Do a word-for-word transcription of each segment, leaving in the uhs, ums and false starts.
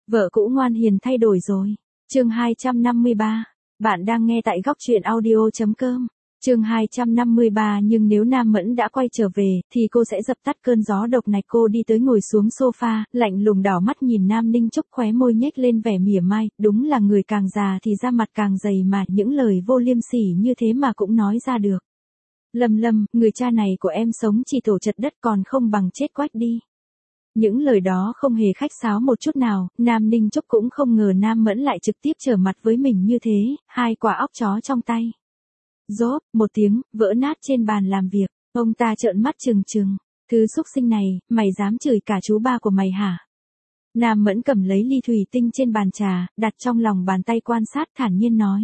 Vợ cũ ngoan hiền thay đổi rồi. Chương hai trăm năm mươi ba. Bạn đang nghe tại góc truyện audio chấm com. Chương hai trăm năm mươi ba. Nhưng nếu Nam Mẫn đã quay trở về, thì cô sẽ dập tắt cơn gió độc này. Cô đi tới ngồi xuống sofa, lạnh lùng đảo mắt nhìn Nam Ninh Trúc, khóe môi nhếch lên vẻ mỉa mai. Đúng là người càng già thì da mặt càng dày mà, những lời vô liêm sỉ như thế mà cũng nói ra được. Lâm Lâm, người cha này của em sống chỉ tổ chật đất còn không bằng chết quách đi. Những lời đó không hề khách sáo một chút nào, Nam Ninh Trúc cũng không ngờ Nam Mẫn lại trực tiếp trở mặt với mình như thế, hai quả óc chó trong tay. Rốp, một tiếng, vỡ nát trên bàn làm việc, ông ta trợn mắt trừng trừng, thứ xúc sinh này, mày dám chửi cả chú ba của mày hả? Nam Mẫn cầm lấy ly thủy tinh trên bàn trà, đặt trong lòng bàn tay quan sát, thản nhiên nói.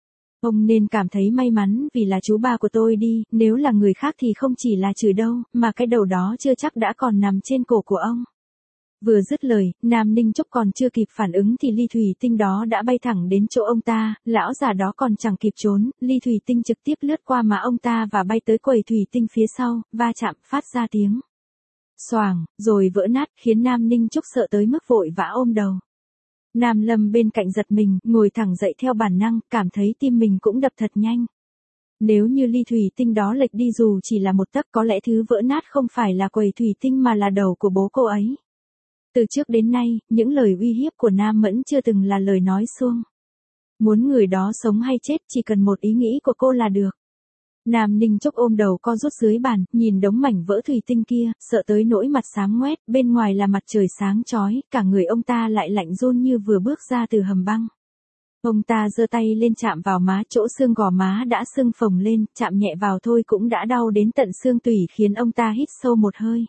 Ông nên cảm thấy may mắn vì là chú ba của tôi đi, nếu là người khác thì không chỉ là chửi đâu, mà cái đầu đó chưa chắc đã còn nằm trên cổ của ông. Vừa dứt lời, Nam Ninh Trúc còn chưa kịp phản ứng thì ly thủy tinh đó đã bay thẳng đến chỗ ông ta, lão già đó còn chẳng kịp trốn, ly thủy tinh trực tiếp lướt qua má ông ta và bay tới quầy thủy tinh phía sau, va chạm, phát ra tiếng xoàng, rồi vỡ nát, khiến Nam Ninh Trúc sợ tới mức vội vã ôm đầu. Nam Lâm bên cạnh giật mình, ngồi thẳng dậy theo bản năng, cảm thấy tim mình cũng đập thật nhanh. Nếu như ly thủy tinh đó lệch đi dù chỉ là một tấc, có lẽ thứ vỡ nát không phải là quầy thủy tinh mà là đầu của bố cô ấy. Từ trước đến nay, những lời uy hiếp của Nam Mẫn chưa từng là lời nói suông. Muốn người đó sống hay chết chỉ cần một ý nghĩ của cô là được. Nam Ninh Trúc ôm đầu co rút dưới bàn, nhìn đống mảnh vỡ thủy tinh kia, sợ tới nỗi mặt xám ngoét, bên ngoài là mặt trời sáng chói, cả người ông ta lại lạnh run như vừa bước ra từ hầm băng. Ông ta giơ tay lên chạm vào má, chỗ xương gò má đã sưng phồng lên, chạm nhẹ vào thôi cũng đã đau đến tận xương tủy, khiến ông ta hít sâu một hơi.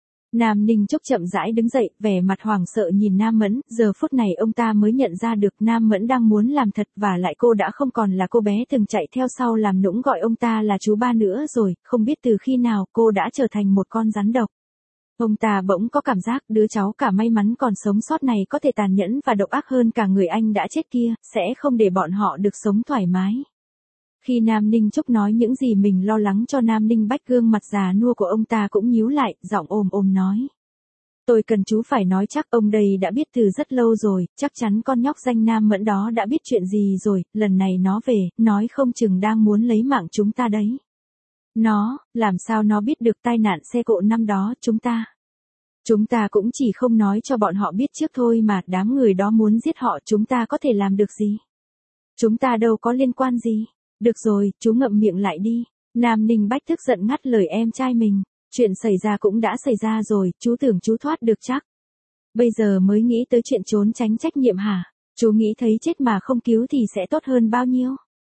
Nam Ninh Trúc chậm rãi đứng dậy, vẻ mặt hoảng sợ nhìn Nam Mẫn, giờ phút này ông ta mới nhận ra được Nam Mẫn đang muốn làm thật, và lại cô đã không còn là cô bé từng chạy theo sau làm nũng gọi ông ta là chú ba nữa rồi, không biết từ khi nào cô đã trở thành một con rắn độc. Ông ta bỗng có cảm giác đứa cháu cả may mắn còn sống sót này có thể tàn nhẫn và độc ác hơn cả người anh đã chết kia, sẽ không để bọn họ được sống thoải mái. Khi Nam Ninh Trúc nói những gì mình lo lắng cho Nam Ninh Bách, gương mặt già nua của ông ta cũng nhíu lại, giọng ồm ồm nói. Tôi cần chú phải nói chắc, ông đây đã biết từ rất lâu rồi, chắc chắn con nhóc danh Nam Mẫn đó đã biết chuyện gì rồi, lần này nó về, nói không chừng đang muốn lấy mạng chúng ta đấy. Nó, làm sao nó biết được tai nạn xe cộ năm đó chúng ta? Chúng ta cũng chỉ không nói cho bọn họ biết trước thôi mà, đám người đó muốn giết họ chúng ta có thể làm được gì? Chúng ta đâu có liên quan gì. Được rồi, chú ngậm miệng lại đi. Nam Ninh Bách tức giận ngắt lời em trai mình. Chuyện xảy ra cũng đã xảy ra rồi, chú tưởng chú thoát được chắc. Bây giờ mới nghĩ tới chuyện trốn tránh trách nhiệm hả? Chú nghĩ thấy chết mà không cứu thì sẽ tốt hơn bao nhiêu?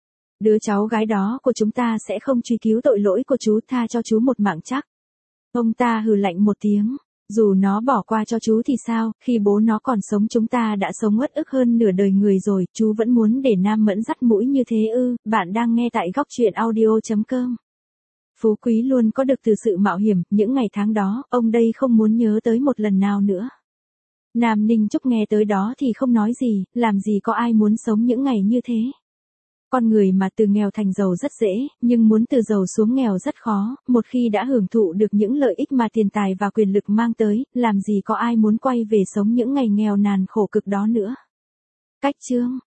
Đứa cháu gái đó của chúng ta sẽ không truy cứu tội lỗi của chú, tha cho chú một mạng chắc. Ông ta hừ lạnh một tiếng. Dù nó bỏ qua cho chú thì sao, khi bố nó còn sống chúng ta đã sống uất ức hơn nửa đời người rồi, chú vẫn muốn để Nam Mẫn dắt mũi như thế ư? Bạn đang nghe tại góc truyện audio chấm com. Phú quý luôn có được từ sự mạo hiểm, những ngày tháng đó, ông đây không muốn nhớ tới một lần nào nữa. Nam Ninh Trúc nghe tới đó thì không nói gì, làm gì có ai muốn sống những ngày như thế. Con người mà từ nghèo thành giàu rất dễ, nhưng muốn từ giàu xuống nghèo rất khó, một khi đã hưởng thụ được những lợi ích mà tiền tài và quyền lực mang tới, làm gì có ai muốn quay về sống những ngày nghèo nàn khổ cực đó nữa. Cách chương